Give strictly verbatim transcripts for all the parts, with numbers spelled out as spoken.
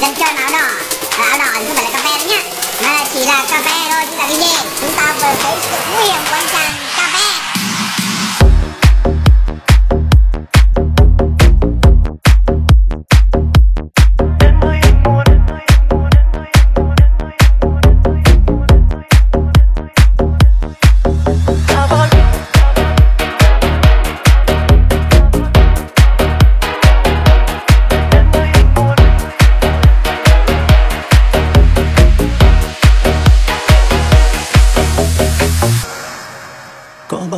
Dân chơi mà áo đỏ, à, áo đỏ thì không phải là cà phê đấy nhá, mà là chỉ là cà phê thôi. Chúng ta đi về, chúng ta vừa thấy sự nguy hiểm của anh chàng cà phê. Có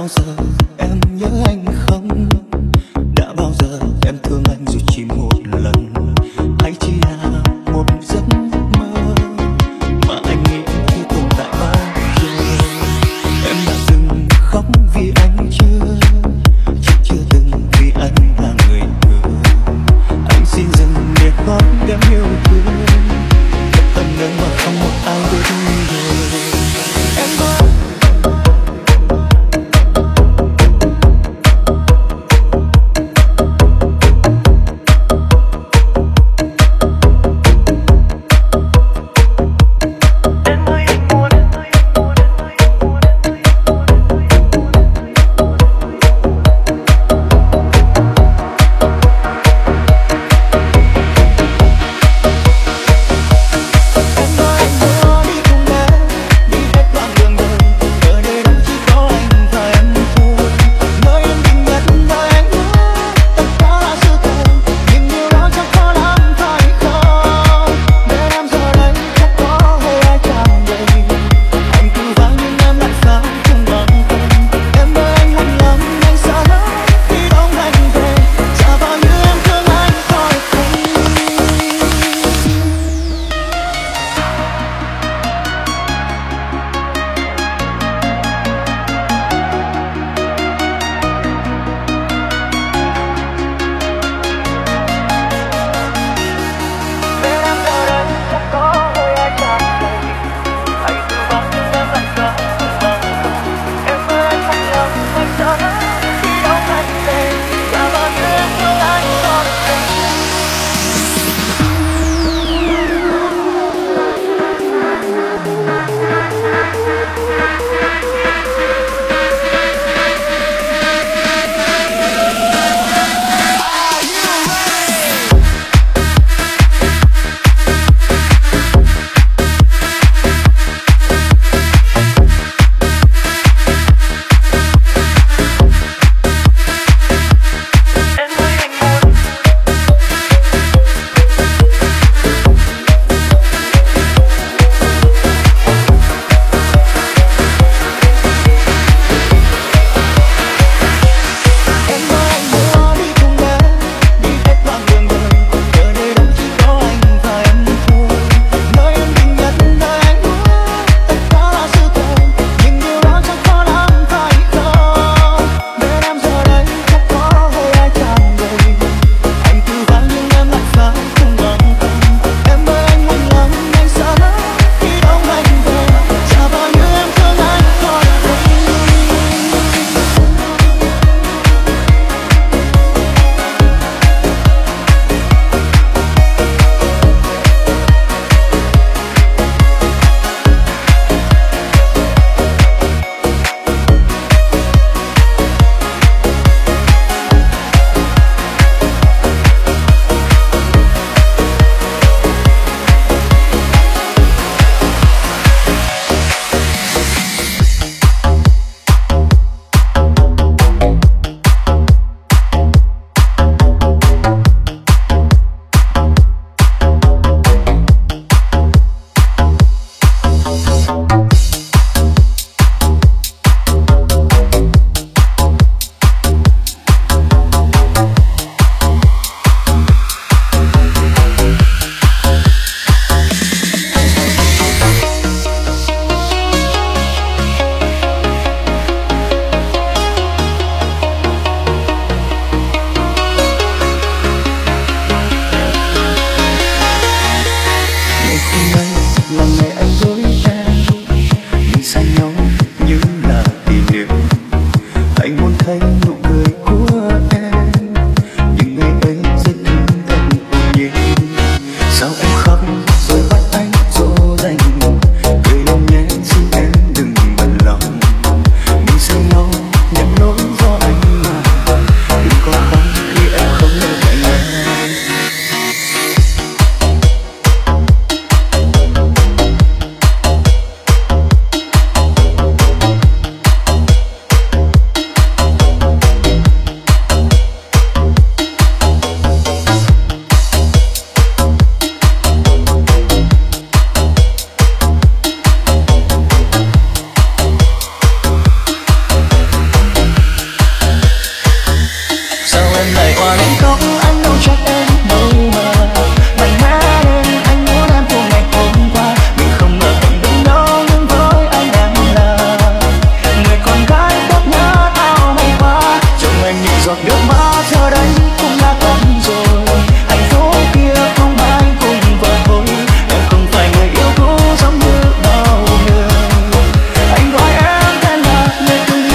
giọt nước mắt giờ đây cũng đã tận rồi. Hạnh phúc kia không phải anh cùng vợ thôi, em không phải người yêu cũ giống như bao người. Anh gọi em tên là người từng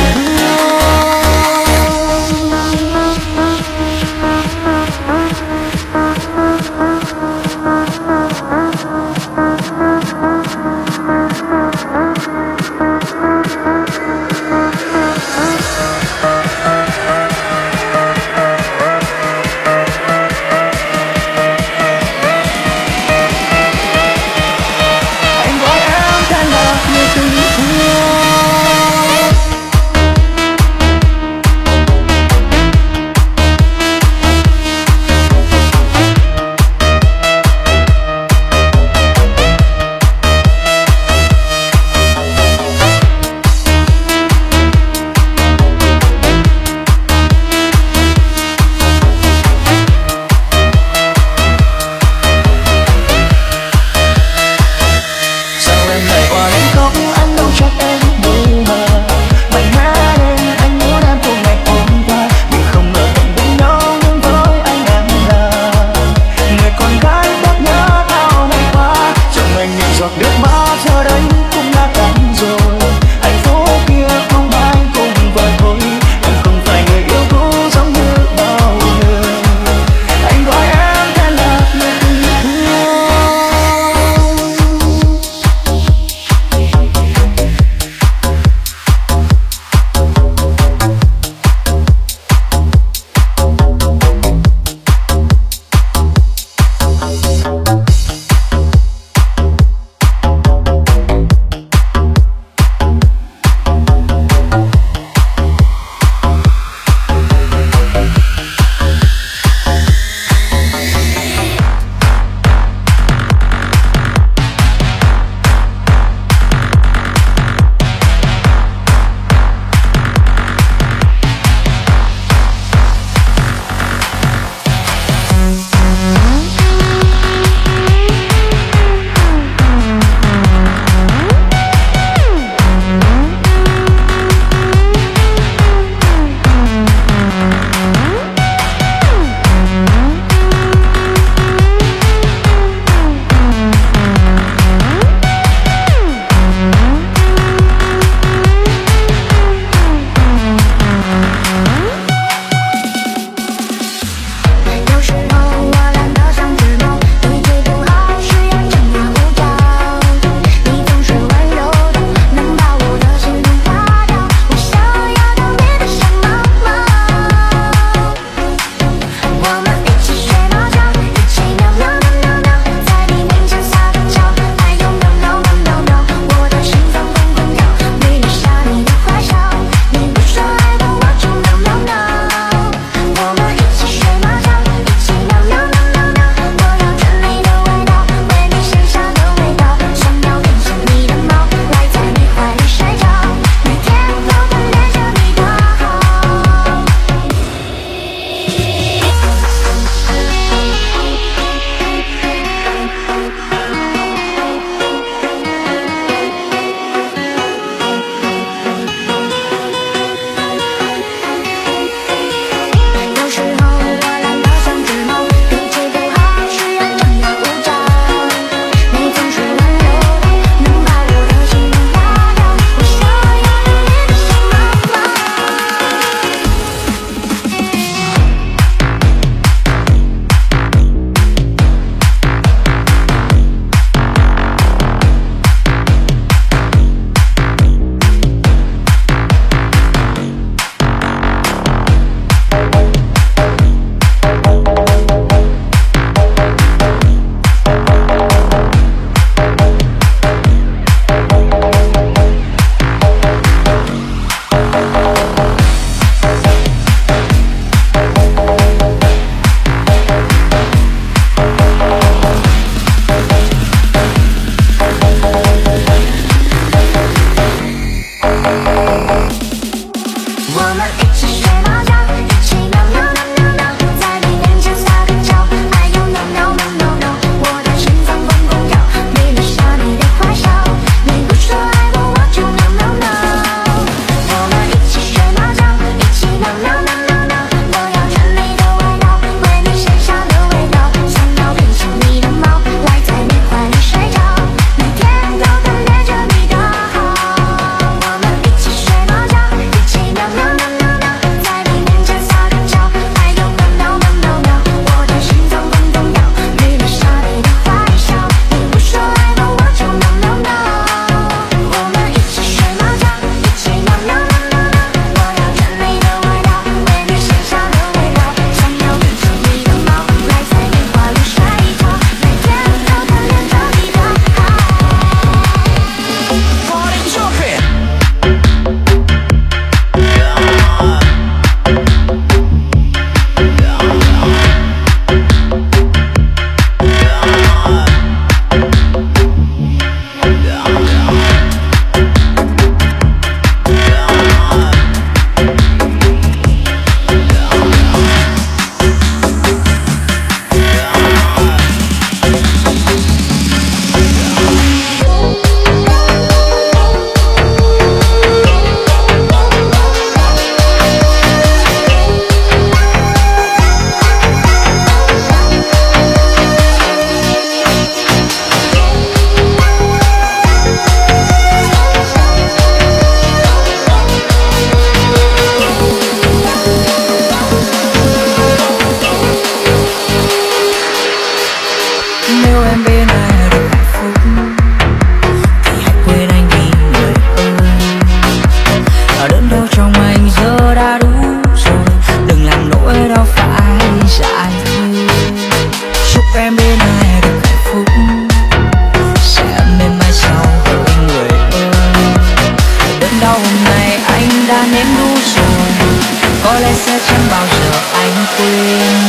bao giờ anh quên.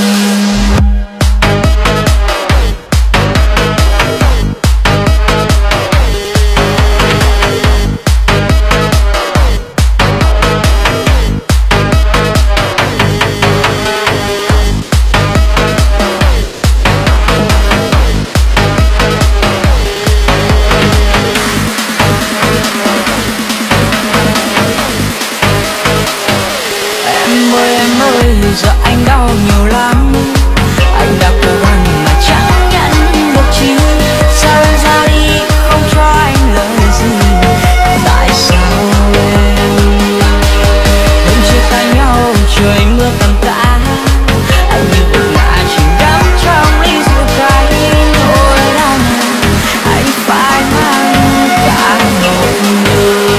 Giờ anh đau nhiều lắm, anh đã cố gắng mà chẳng nhận được chi. Sao em ra đi không cho anh lời gì? Tại sao em hôm chia tay nhau trời mưa tầm tã, anh như một ngã chìm đắm trong ly rượu cay. Nỗi đau này anh phải mang cả một người.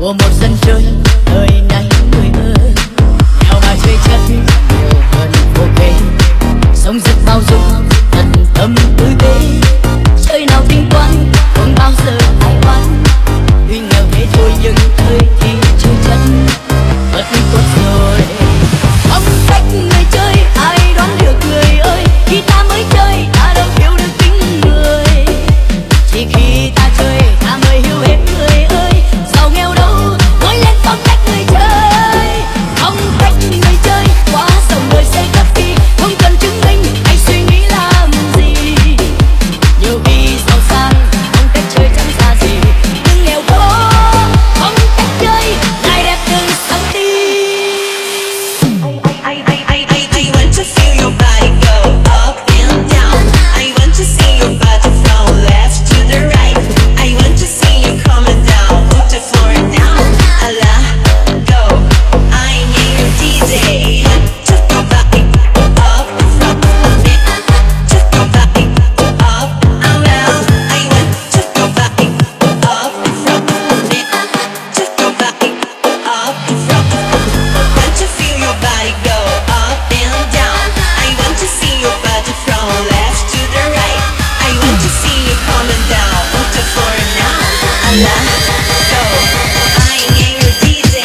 của một sân chơi đời này người ơi. Nghèo mà chơi chất nhiều hơn vô kể, sống rất bao dung tận tâm tử tế. Chơi nào tính toán không bao giờ ai oán, tuy nghèo thế thôi nhưng thời thì chơi chất vẫn tốt rồi. Phong cách người chơi ai đoán được người ơi, khi ta mới chơi ta đâu hiểu được tính người. Chỉ khi ta chơi ta mới hiểu hết người ơi, giàu nghèo đâu nói lên phong cách người chơi. Phong cách người chơi quá dòng đời sẽ gấp đi, không cần chứng minh hay suy nghĩ làm gì. Nhiều khi giàu sang phong cách chơi chẳng ra gì, nhưng nghèo khó phong cách chơi lại đẹp từng sáng tin. I, I, I, I, I want to feel your body go up and down. I want to see your body from left to the right. I want to see you coming down, put the floor down. Allah, go. I need your D J. Took your body up from me. Took your body up and down. I want to your body up from me. Took your body up from. Want to feel your body go up and down. I want to see your body from left to the right. I want to see you coming down, put the floor now. Allah, go. I am your D J.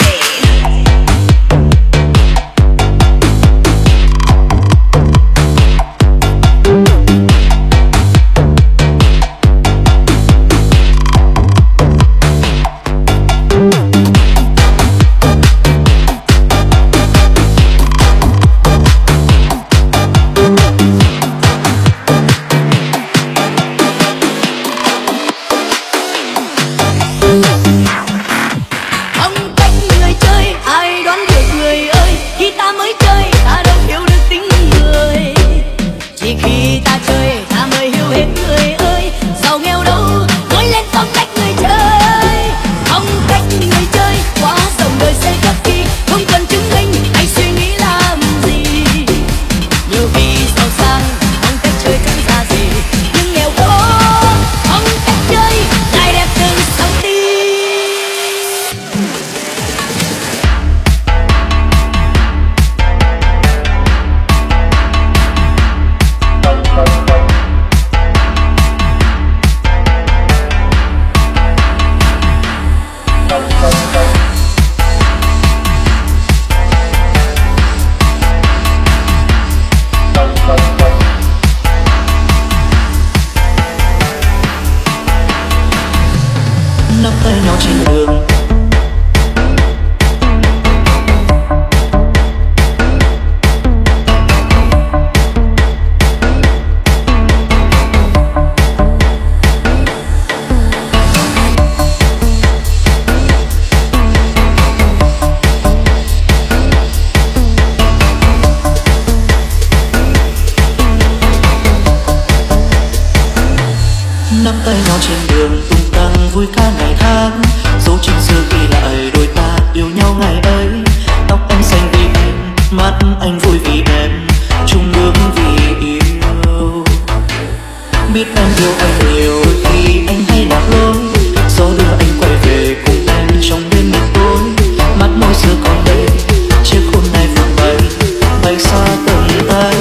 Phong cách người chơi ai đoán được người ơi, khi ta mới chơi ta đâu hiểu được tính người. Chỉ khi ta chơi ta mới hiểu hết người ơi, giàu nghèo đâu nói lên phong cách người chơi. Phong cách người chơi quá dòng đời sẽ gấp đi, không cần chứng minh hay suy nghĩ làm gì. Nhiều khi giàu sang phong cách chơi chẳng ra gì, nhưng nghèo khó phong cách chơi lại đẹp từng sáng tin. nắm tay nhau trên đường. Nắm tay nhau trên đường tung tăng vui ca ngày tháng, dấu chân xưa ghi lại đôi ta yêu nhau ngày ấy. Tóc anh xanh vì em, mắt anh vui vì em, chung bước vì yêu. Biết em yêu anh nhiều khi anh hay lạc lối, gió đưa anh quay về cùng em trong đêm mịt tối. Mắt môi xưa còn đây, chiếc hôn này vụt bay, bay xa tận tay.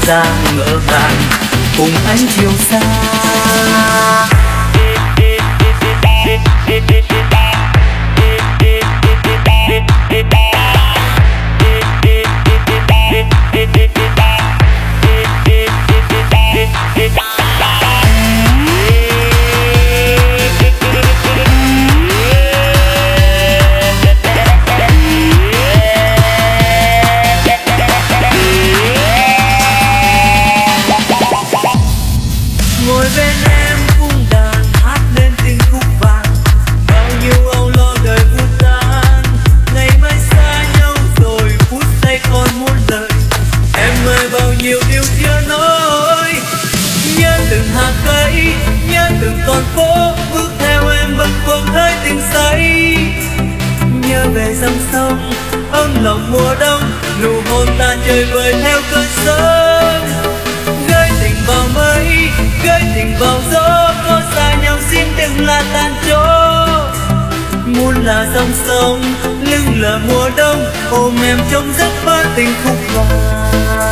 ra ngỡ ngàng cùng anh chiều xa. Ngồi bên em cung đàn hát lên tình khúc vàng, bao nhiêu âu lo đời vụt tan. Ngày mai xa nhau rồi phút giây còn muôn lời, em ơi bao nhiêu điều chưa nói. Nhớ từng hạt cây, nhớ từng con phố, bước theo em bâng khuâng hơi tình say. Nhớ về dòng sông ấm lòng mùa đông, nụ hôn ta chơi vơi theo cơn sóng. Gửi tình vào mây, gửi tình vào gió, có xa nhau xin đừng là tan chó. Muốn là dòng sông, lưng là mùa đông, ôm em trong giấc mơ tình khúc vàng.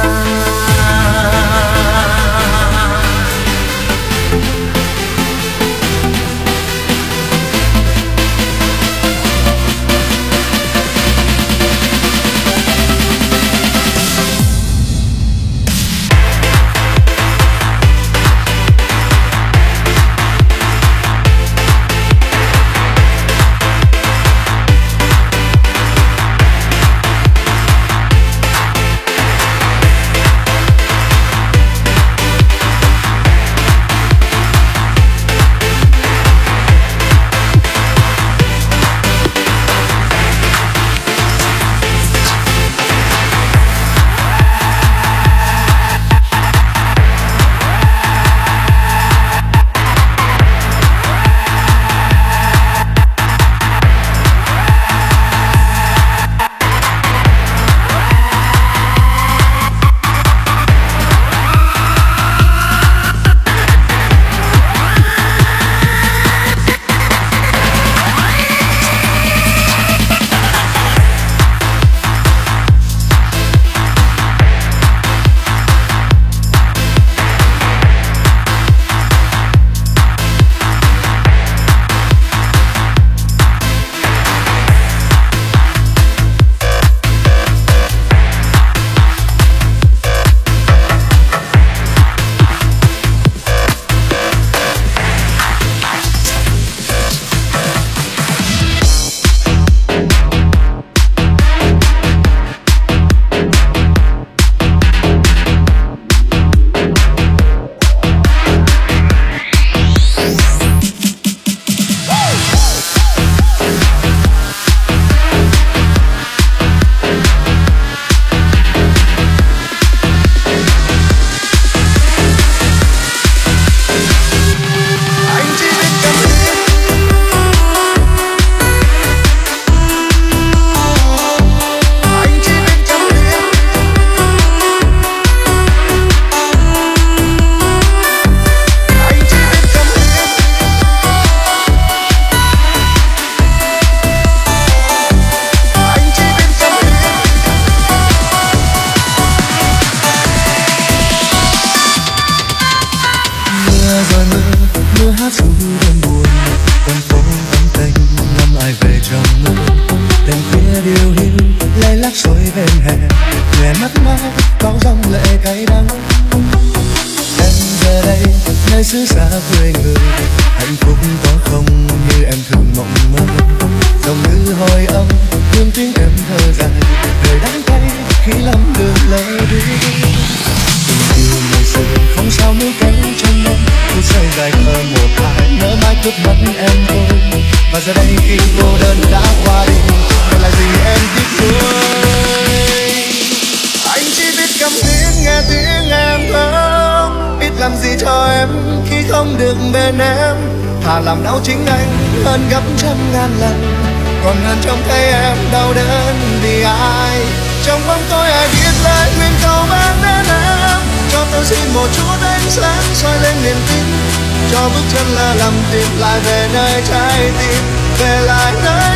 Làm đau chính anh hơn gấp trăm ngàn lần, còn hơn trông thấy em đau đớn vì ai. Trong bóng tối ai viết lại nguyên câu mang đến em, cho tôi xin một chút ánh sáng soi lên niềm tin, cho bước chân lơ lầm tìm lại về nơi trái tim, về lại nơi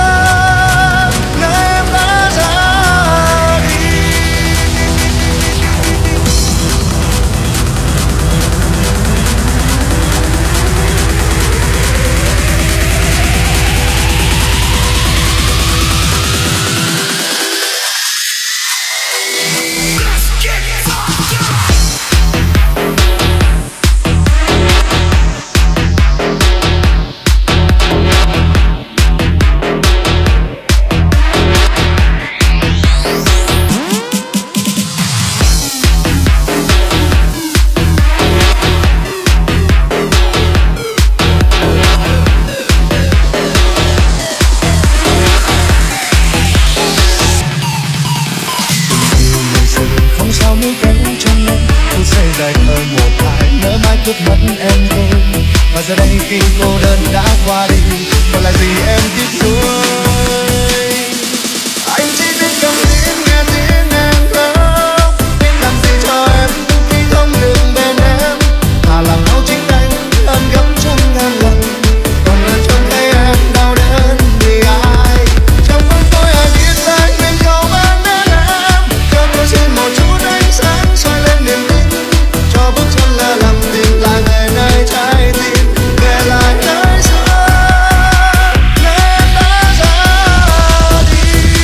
xưa nơi em đã ra đi. giờ đây khi cô đơn đã qua đi, còn lại gì em tiếc nuối. Anh chỉ biết cầm tiếng nghe tiếng em khóc, biết làm gì cho em khi không được bên em. Thà làm đau chính anh hơn gấp trăm ngàn lần, còn hơn trông thấy em đau đớn vì ai. Trong bóng tối ai biết anh mình không mang đến em, cho tôi xin một chút ánh sáng soi lên niềm tin, cho bước chân lỡ lầm tìm lại về nơi trái tim, về lại nơi xưa nơi em đã ra đi.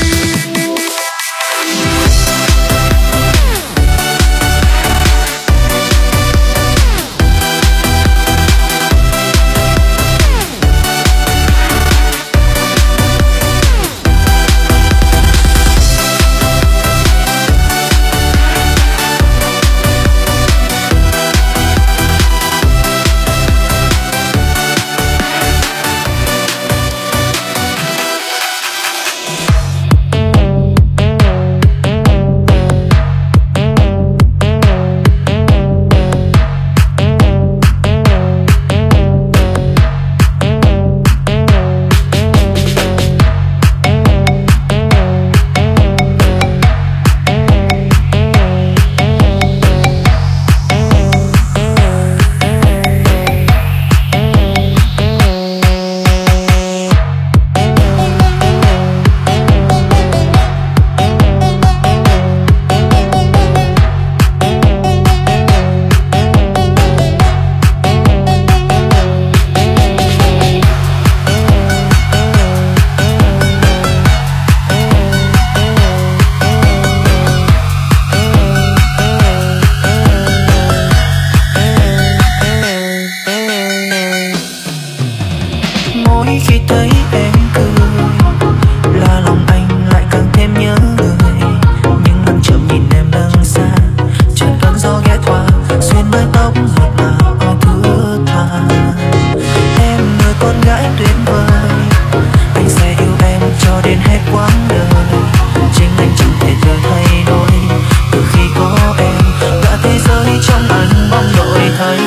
Mỗi khi thấy em cười là lòng anh lại càng thêm nhớ người. Nhưng lần chậm nhìn em đằng xa, chợt cơn gió ghé qua xuyên mái tóc một màu thướt tha. Em người con gái tuyệt vời, anh sẽ yêu em cho đến hết quãng đời. Chính anh chẳng thể tự thay đổi, từ khi có em cả thế giới trong anh bóng đổi thay.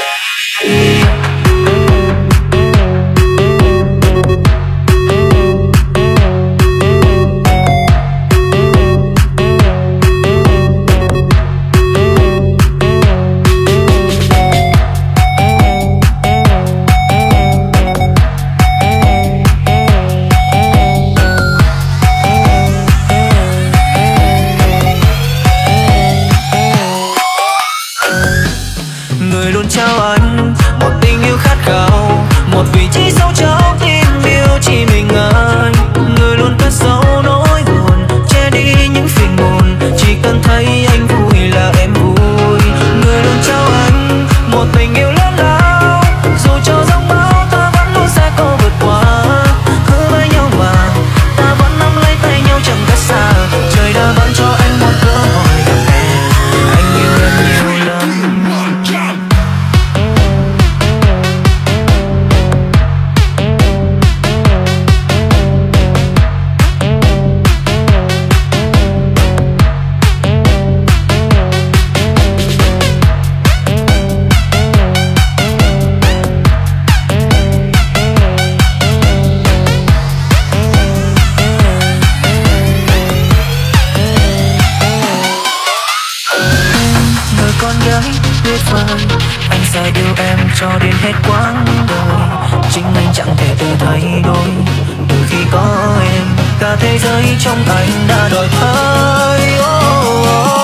Người luôn trao anh một tình yêu khát khao, một vị trí sâu trong tim yêu chỉ mình anh. Người luôn cất giấu nỗi buồn, che đi những phiền muộn, chỉ cần thấy anh vui là em vui. Người luôn trao anh một tình yêu lớn lao, dù cho giông bão ta vẫn luôn sẽ cố vượt qua. Hứa với nhau mà ta vẫn nắm lấy tay nhau chẳng cách xa, trời đã ban cho anh một cơ hội gặp em. Anh yêu em nhiều lắm. Người con gái tuyệt vời, anh sẽ yêu em cho đến hết quãng đời. Chính anh chẳng thể tự thay đổi, từ khi có em cả thế giới trong anh đã đổi thay. Oh, oh, oh.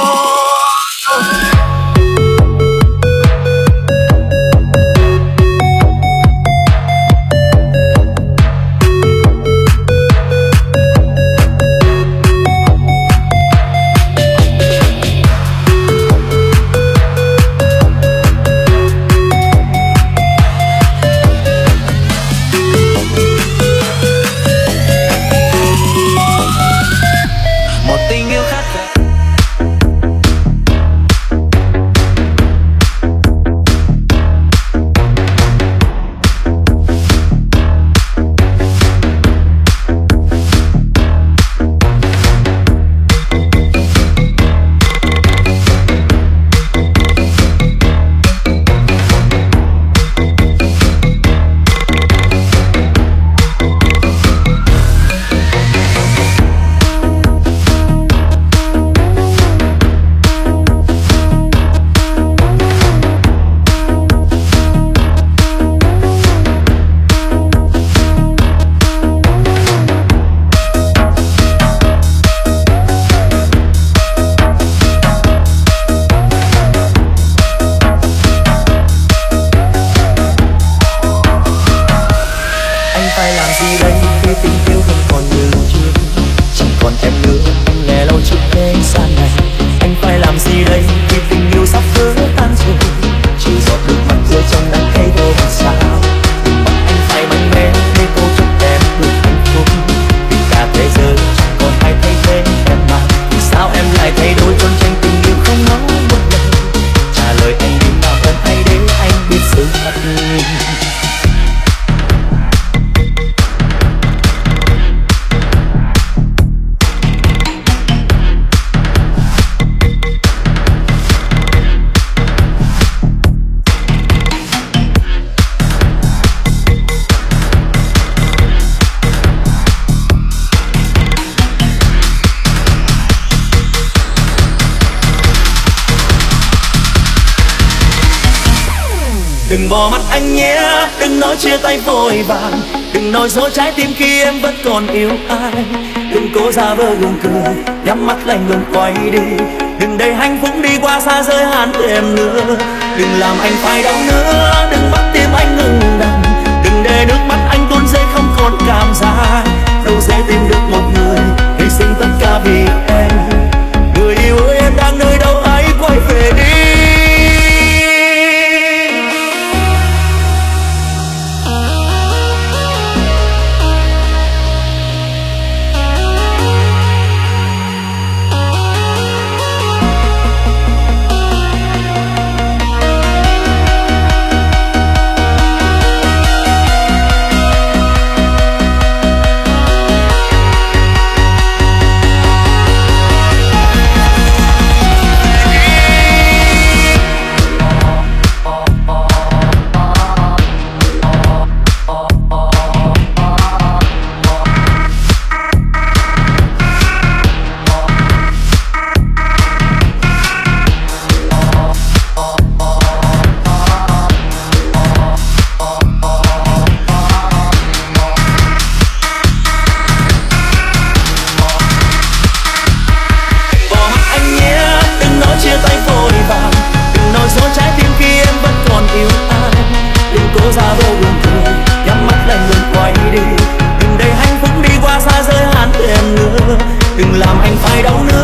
kẻ lâu trước thế gian này. Anh phải làm gì đây khi tình yêu sắp vỡ tan rồi, chỉ giọt nước mắt rơi trong nắng cay đau sao. Bắt anh phải mạnh mẽ để cô chúc em được hạnh phúc, vì cả thế giới chẳng còn ai thay thế em mà. Vì sao em lại thay đổi trốn tránh tình yêu không nói một lời? Trả lời anh đi nào em, hãy để anh biết sự thật. Đừng bỏ mắt anh nhé, đừng nói chia tay vội vàng, đừng nói dối trái tim khi em vẫn còn yêu ai. Đừng cố giả vờ gượng cười, nhắm mắt lạnh lùng quay đi. Đừng để hạnh phúc đi qua xa giới hạn thêm nữa. Đừng làm anh phải đau nữa, đừng bắt tim anh ngừng đập. Đừng để nước mắt anh tuôn rơi không còn cảm giác. Đâu dễ tìm được một người hy sinh tất cả vì em. Người yêu ơi em đang nơi đâu, hãy quay về đi. Đừng làm anh phải đau nữa.